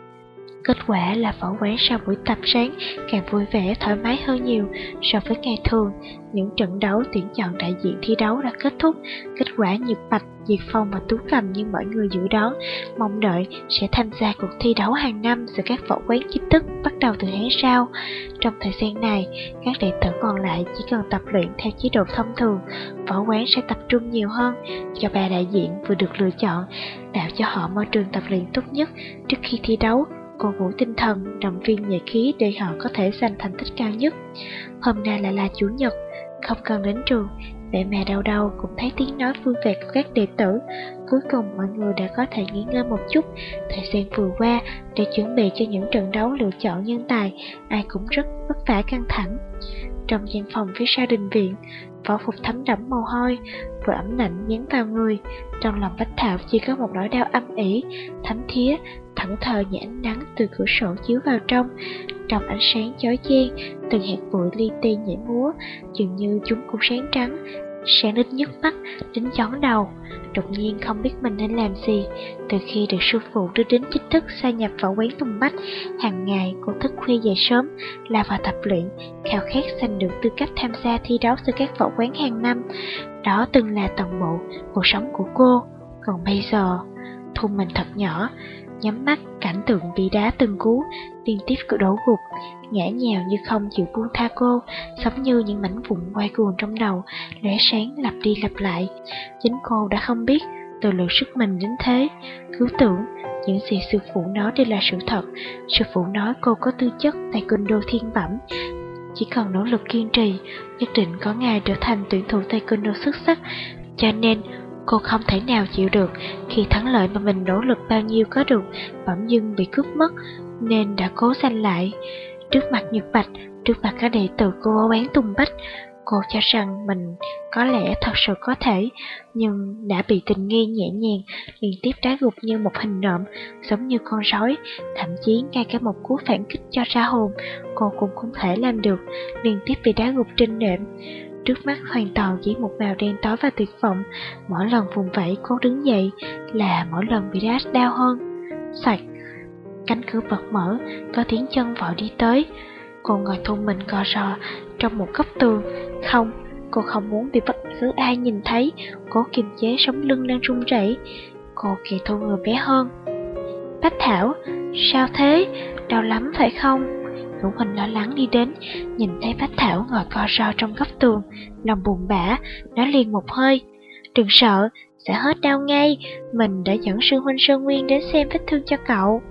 S1: Kết quả là võ quán sau buổi tập sáng càng vui vẻ thoải mái hơn nhiều so với ngày thường. Những trận đấu tuyển chọn đại diện thi đấu đã kết thúc. Kết quả Nhật Bạch, Diệp Phong và Tú Cầm như mọi người dự đoán, mong đợi sẽ tham gia cuộc thi đấu hàng năm giữa các võ quán chính thức bắt đầu từ tháng sau. Trong thời gian này, các đệ tử còn lại chỉ cần tập luyện theo chế độ thông thường. Võ quán sẽ tập trung nhiều hơn cho ba đại diện vừa được lựa chọn, tạo cho họ môi trường tập luyện tốt nhất trước khi thi đấu, cổ vũ tinh thần, động viên nhuệ khí để họ có thể giành thành tích cao nhất. Hôm nay lại là chủ nhật, không cần đến trường, mẹ mẹ đâu đâu cũng thấy tiếng nói vui vẻ của các đệ tử. Cuối cùng mọi người đã có thể nghỉ ngơi một chút. Thời gian vừa qua để chuẩn bị cho những trận đấu lựa chọn nhân tài, ai cũng rất vất vả căng thẳng. Trong gian phòng phía sau đình viện, võ phục thấm đẫm mồ hôi, vừa ẩm lạnh dán vào người. Trong lòng Bách Thảo chỉ có một nỗi đau âm ỉ, thấm thía, thẫn thờ như ánh nắng từ cửa sổ chiếu vào trong. Trong ánh sáng chói chang, từng hạt bụi li ti nhảy múa, dường như chúng cũng sáng trắng, sáng đến nhức mắt, đến chóng đầu. Đột nhiên không biết mình nên làm gì. Từ khi được sư phụ đưa đến chính thức gia nhập vào quán Tùng Bách, hàng ngày cô thức khuya dậy sớm, lao vào tập luyện, khao khát giành được tư cách tham gia thi đấu giữa các võ quán hàng năm. Đó từng là toàn bộ cuộc sống của cô. Còn bây giờ, thu mình thật nhỏ, nhắm mắt cảnh tượng bị đá từng cú, liên tiếp cứ đổ gục, ngã nhào như không chịu buông tha cô, giống như những mảnh vụn quay cuồng trong đầu, lóe sáng lặp đi lặp lại. Chính cô đã không biết tự lượng sức mình đến thế. Cứ tưởng những gì sư phụ nói đây là sự thật. Sư phụ nói cô có tư chất taekwondo thiên bẩm, chỉ cần nỗ lực kiên trì, nhất định có ngày trở thành tuyển thủ taekwondo xuất sắc. Cho nên cô không thể nào chịu được khi thắng lợi mà mình nỗ lực bao nhiêu có được bỗng dưng bị cướp mất, nên đã cố giành lại. Trước mặt Nhật Bạch, trước mặt các đệ tử cô ở quán Tùng Bách, cô cho rằng mình có lẽ thật sự có thể, nhưng đã bị Tình Nghi nhẹ nhàng liên tiếp đá gục như một hình nộm, giống như con sói. Thậm chí ngay cả một cú phản kích cho ra hồn cô cũng không thể làm được, liên tiếp bị đá gục trên nệm. Trước mắt hoàn toàn chỉ một màu đen tối và tuyệt vọng. Mỗi lần vùng vẫy cố đứng dậy là mỗi lần bị đá đau hơn. Xoạch, cánh cửa bật mở, có tiếng chân vội đi tới. Cô ngồi thu mình co ro trong một góc tường. Không, cô không muốn bị bất cứ ai nhìn thấy. Cố kiềm chế sống lưng đang run rẩy. Cô kỳ thu người bé hơn. Bách Thảo, sao thế? Đau lắm phải không? Hữu Huỳnh lo lắng đi đến, nhìn thấy Bách Thảo ngồi co ro trong góc tường, lòng buồn bã, nói liền một hơi: đừng sợ, sẽ hết đau ngay. Mình đã dẫn sư huynh Sơn Nguyên đến xem vết thương cho cậu.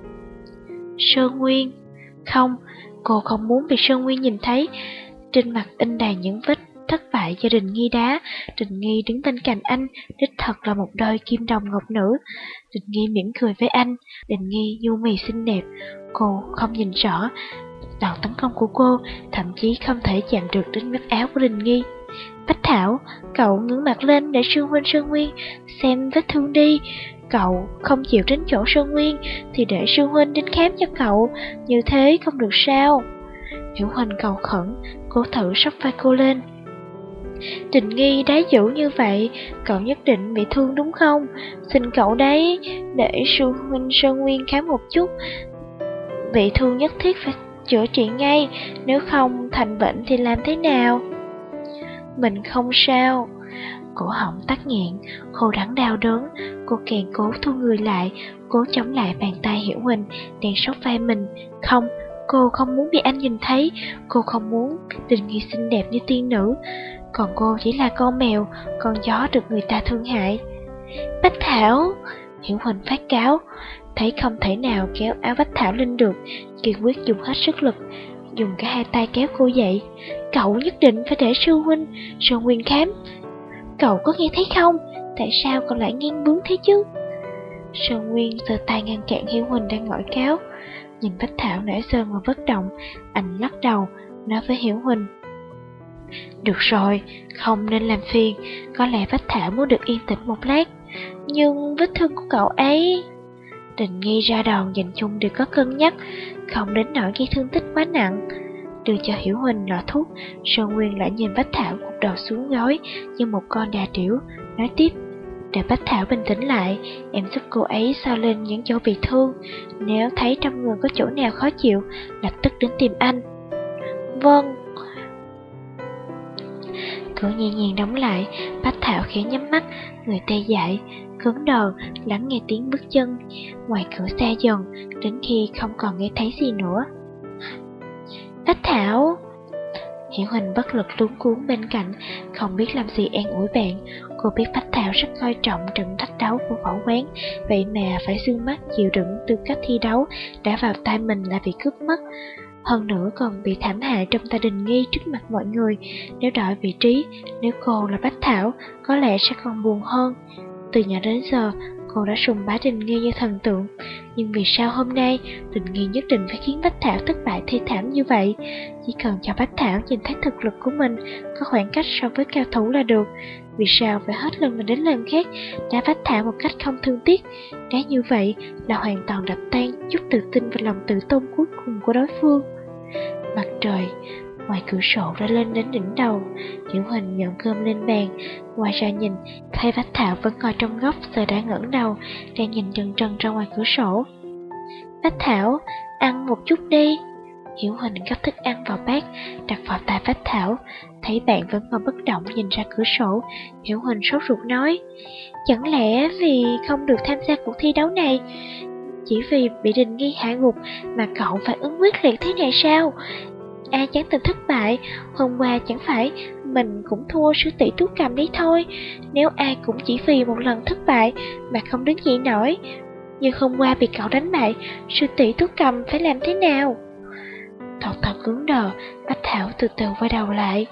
S1: Sơn Nguyên? Không, cô không muốn bị Sơn Nguyên nhìn thấy. Trên mặt in đầy những vết thất bại do Đình Nghi đá. Đình Nghi đứng bên cạnh anh, đích thật là một đôi kim đồng ngọc nữ. Đình Nghi mỉm cười với anh. Đình Nghi nhu mì xinh đẹp, cô không nhìn rõ. Đòn tấn công của cô thậm chí không thể chạm được đến vết áo của Đình Nghi. Bách Thảo, cậu ngẩng mặt lên để sư huynh Sơn Nguyên xem vết thương đi. Cậu không chịu đến chỗ Sơn Nguyên thì để sư huynh đến khám cho cậu, như thế không được sao? Hiểu Huỳnh cầu khẩn, cố thử sốc vai cô lên. Đình Nghi đá dữ như vậy, cậu nhất định bị thương đúng không? Xin cậu đấy, để sư huynh Sơn Nguyên khám một chút. Bị thương nhất thiết phải chữa trị ngay, nếu không thành bệnh thì làm thế nào? Mình không sao. Cổ họng tắc nghẹn, khô đắng đau đớn. Cô càng cố thu người lại, cố chống lại bàn tay Hiểu Huỳnh đang sốc vai mình. Không, cô không muốn bị anh nhìn thấy. Cô không muốn Đình Nghi xinh đẹp như tiên nữ, còn cô chỉ là con mèo, con chó được người ta thương hại. Bách Thảo! Hiểu Huỳnh phát cáo, thấy không thể nào kéo áo Bách Thảo lên được, kiên quyết dùng hết sức lực, dùng cả hai tay kéo cô dậy. Cậu nhất định phải để sư huynh Sơn Nguyên khám. Cậu có nghe thấy không? Tại sao cậu lại ngang bướng thế chứ? Sơn Nguyên giơ tay ngăn cản Hiểu Huỳnh đang ngỏi cáo. Nhìn Bách Thảo nãy giờ mà bất động, anh lắc đầu, nói với Hiểu Huỳnh: được rồi, không nên làm phiền. Có lẽ Bách Thảo muốn được yên tĩnh một lát. Nhưng vết thương của cậu ấy... Tình Nghi ra đòn nhìn chung đều có cân nhắc, không đến nỗi gây thương tích quá nặng. Đưa cho Hiểu Huỳnh lọ thuốc, Sơn Nguyên lại nhìn Bách Thảo gục đầu xuống gối như một con đà điểu, nói tiếp: Để Bách Thảo bình tĩnh lại, em giúp cô ấy xoa lên những chỗ bị thương. Nếu thấy trong người có chỗ nào khó chịu, lập tức đến tìm anh. Vâng. Cửa nhẹ nhàng đóng lại, Bách Thảo khẽ nhắm mắt, người tê dại, cứng đờ, lắng nghe tiếng bước chân. Ngoài cửa xa dần, đến khi không còn nghe thấy gì nữa. Bách Thảo! Hiểu Huỳnh bất lực luống cuống bên cạnh, không biết làm gì an ủi bạn. Cô biết Bách Thảo rất coi trọng trận thách đấu của võ quán, vậy mà phải dương mắt chịu đựng tư cách thi đấu đã vào tay mình lại bị cướp mất. Hơn nữa còn bị thảm hại trong tay Đình Nghi trước mặt mọi người. Nếu đổi vị trí, nếu cô là Bách Thảo, có lẽ sẽ còn buồn hơn. Từ nhỏ đến giờ, cô đã sùng bái Đình Nghi như thần tượng. Nhưng vì sao hôm nay, Đình Nghi nhất định phải khiến Bách Thảo thất bại thê thảm như vậy? Chỉ cần cho Bách Thảo nhìn thấy thực lực của mình có khoảng cách so với cao thủ là được. Vì sao phải hết lần này đến lần khác đá Bách Thảo một cách không thương tiếc? Đá như vậy là hoàn toàn đập tan chút tự tin và lòng tự tôn cuối cùng của đối phương. Mặt trời ngoài cửa sổ đã lên đến đỉnh đầu. Hiểu Huỳnh nhận cơm lên bàn, ngoài ra nhìn thấy Bách Thảo vẫn ngồi trong góc, giờ đã ngẩng đầu, đang nhìn trần trần ra ngoài cửa sổ. Bách Thảo, ăn một chút đi. Hiểu Huỳnh gấp thức ăn vào bát, đặt vào tay Bách Thảo. Thấy bạn vẫn còn bất động nhìn ra cửa sổ, Hiểu Huỳnh sốt ruột nói: Chẳng lẽ vì không được tham gia cuộc thi đấu này, chỉ vì bị Đình Nghi hạ gục mà cậu phải ứng quyết liệt thế này sao? Ai chẳng từng thất bại, hôm qua chẳng phải mình cũng thua sư tỷ Tú Cầm đấy thôi. Nếu ai cũng chỉ vì một lần thất bại mà không đứng dậy nổi, nhưng hôm qua bị cậu đánh bại, sư tỷ Tú Cầm phải làm thế nào? Thật thật cứng đờ, Bách Thảo từ từ quay đầu lại.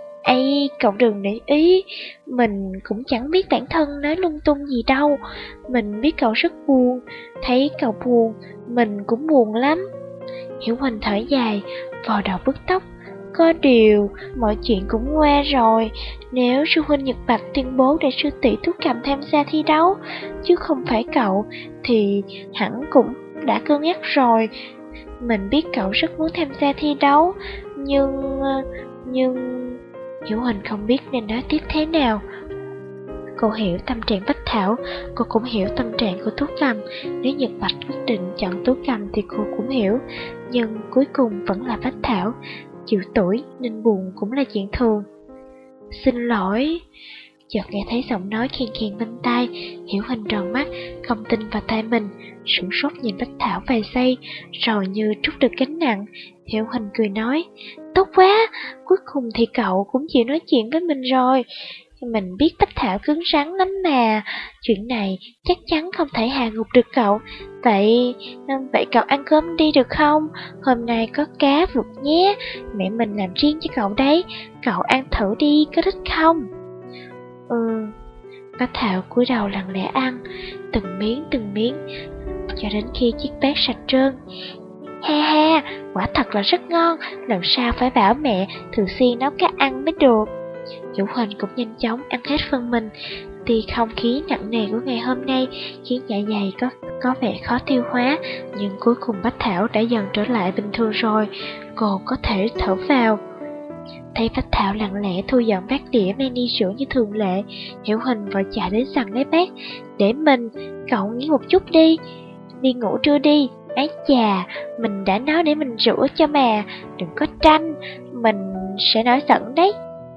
S1: Ây, cậu đừng để ý, mình cũng chẳng biết bản thân nói lung tung gì đâu. Mình biết cậu rất buồn, thấy cậu buồn, mình cũng buồn lắm. Hiểu Huỳnh thở dài, vò đầu bứt tóc. Có điều, mọi chuyện cũng qua rồi. Nếu sư huynh Nhật Bạch tuyên bố để sư tỷ Tú Cầm tham gia thi đấu, chứ không phải cậu, thì hẳn cũng đã cân nhắc rồi. Mình biết cậu rất muốn tham gia thi đấu, nhưng... nhưng... Hiểu Huỳnh không biết nên nói tiếp thế nào. Cô hiểu tâm trạng Bách Thảo, cô cũng hiểu tâm trạng của Tú Cầm. Nếu Nhật Bạch quyết định chọn Tú Cầm thì cô cũng hiểu, nhưng cuối cùng vẫn là Bách Thảo. Chịu tuổi nên buồn cũng là chuyện thường. Xin lỗi. Chợt nghe thấy giọng nói khen khen bên tai, Hiểu Huỳnh tròn mắt, không tin vào tai mình, sửng sốt nhìn Bách Thảo vài giây, rồi như trút được gánh nặng. Hiểu Huỳnh cười nói: Tốt quá, cuối cùng thì cậu cũng chịu nói chuyện với mình rồi. Mình biết Bách Thảo cứng rắn lắm mà, chuyện này chắc chắn không thể hạ gục được cậu. Vậy, vậy cậu ăn cơm đi được không? Hôm nay có cá vụt nhé, mẹ mình làm riêng cho cậu đấy, cậu ăn thử đi, có thích không? Ừ. Bách Thảo cúi đầu lặng lẽ ăn, từng miếng từng miếng, cho đến khi chiếc bát sạch trơn. Ha ha, quả thật là rất ngon, lần sau phải bảo mẹ thường xuyên nấu cá ăn mới được. Hiểu Huỳnh cũng nhanh chóng ăn hết phần mình. Tuy không khí nặng nề của ngày hôm nay khiến dạ dày có có vẻ khó tiêu hóa, nhưng cuối cùng Bách Thảo đã dần trở lại bình thường rồi, cô có thể thở vào. Thấy Bách Thảo lặng lẽ thu dọn bát đĩa mang đi rửa như thường lệ, Hiểu Huỳnh vội chạy đến giằng lấy bát. Để mình, cậu nghỉ một chút đi, đi ngủ trưa đi. Ái chà, mình đã nói để mình rửa cho mà, đừng có tranh, mình sẽ nổi giận đấy.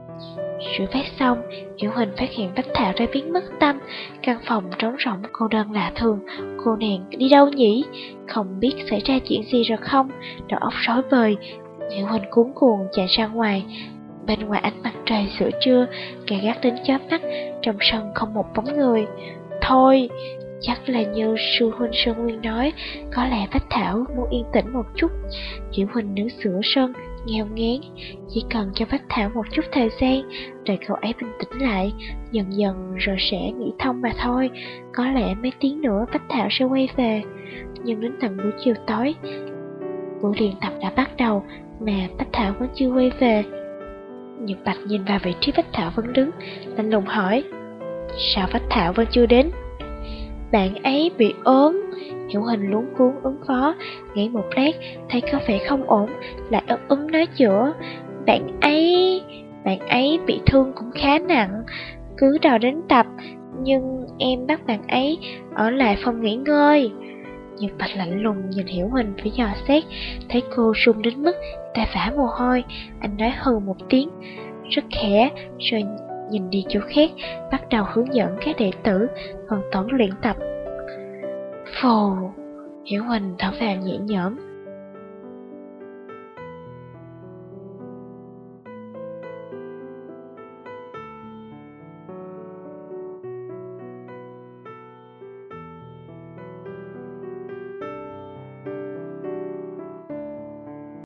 S1: Rửa bát xong, Hiểu Huỳnh phát hiện Bách Thảo đã biến mất tâm. Căn phòng trống rỗng cô đơn lạ thường. Cô nàng đi đâu nhỉ? Không biết xảy ra chuyện gì rồi không? Đầu óc rối bời. Hiểu Huỳnh cuống cuồng chạy ra ngoài. Bên ngoài ánh mặt trời giữa trưa gay gắt đến chóp mắt, trong sân không một bóng người. Thôi, chắc là như sư huynh Sơn Nguyên nói, có lẽ Bách Thảo muốn yên tĩnh một chút. Hiểu Huỳnh đứng giữa sân, nghèo ngán, chỉ cần cho Bách Thảo một chút thời gian, đợi cậu ấy bình tĩnh lại, dần dần rồi sẽ nghĩ thông mà thôi. Có lẽ mấy tiếng nữa Bách Thảo sẽ quay về. Nhưng đến tận buổi chiều tối, buổi luyện tập đã bắt đầu mà Bách Thảo vẫn chưa quay về. Nhật Bạch nhìn vào vị trí Bách Thảo vẫn đứng, lạnh lùng hỏi: Sao Vách Thảo vẫn chưa đến? Bạn ấy bị ốm. Hiểu Hình luống cuống ứng phó, nghĩ một lát, thấy có vẻ không ổn, lại ấp úng nói chữa. Bạn ấy... bạn ấy bị thương cũng khá nặng, cứ đòi đến tập, nhưng em bắt bạn ấy ở lại phòng nghỉ ngơi. Nhật Bạch lạnh lùng nhìn Hiểu Hình với dò xét, thấy cô sung đến mức ta vã mồ hôi, anh nói hừ một tiếng, rất khẽ, rồi nhìn đi chỗ khác, bắt đầu hướng dẫn các đệ tử phần tống luyện tập. Phù, Hiểu Hình thở vào nhẹ nhõm.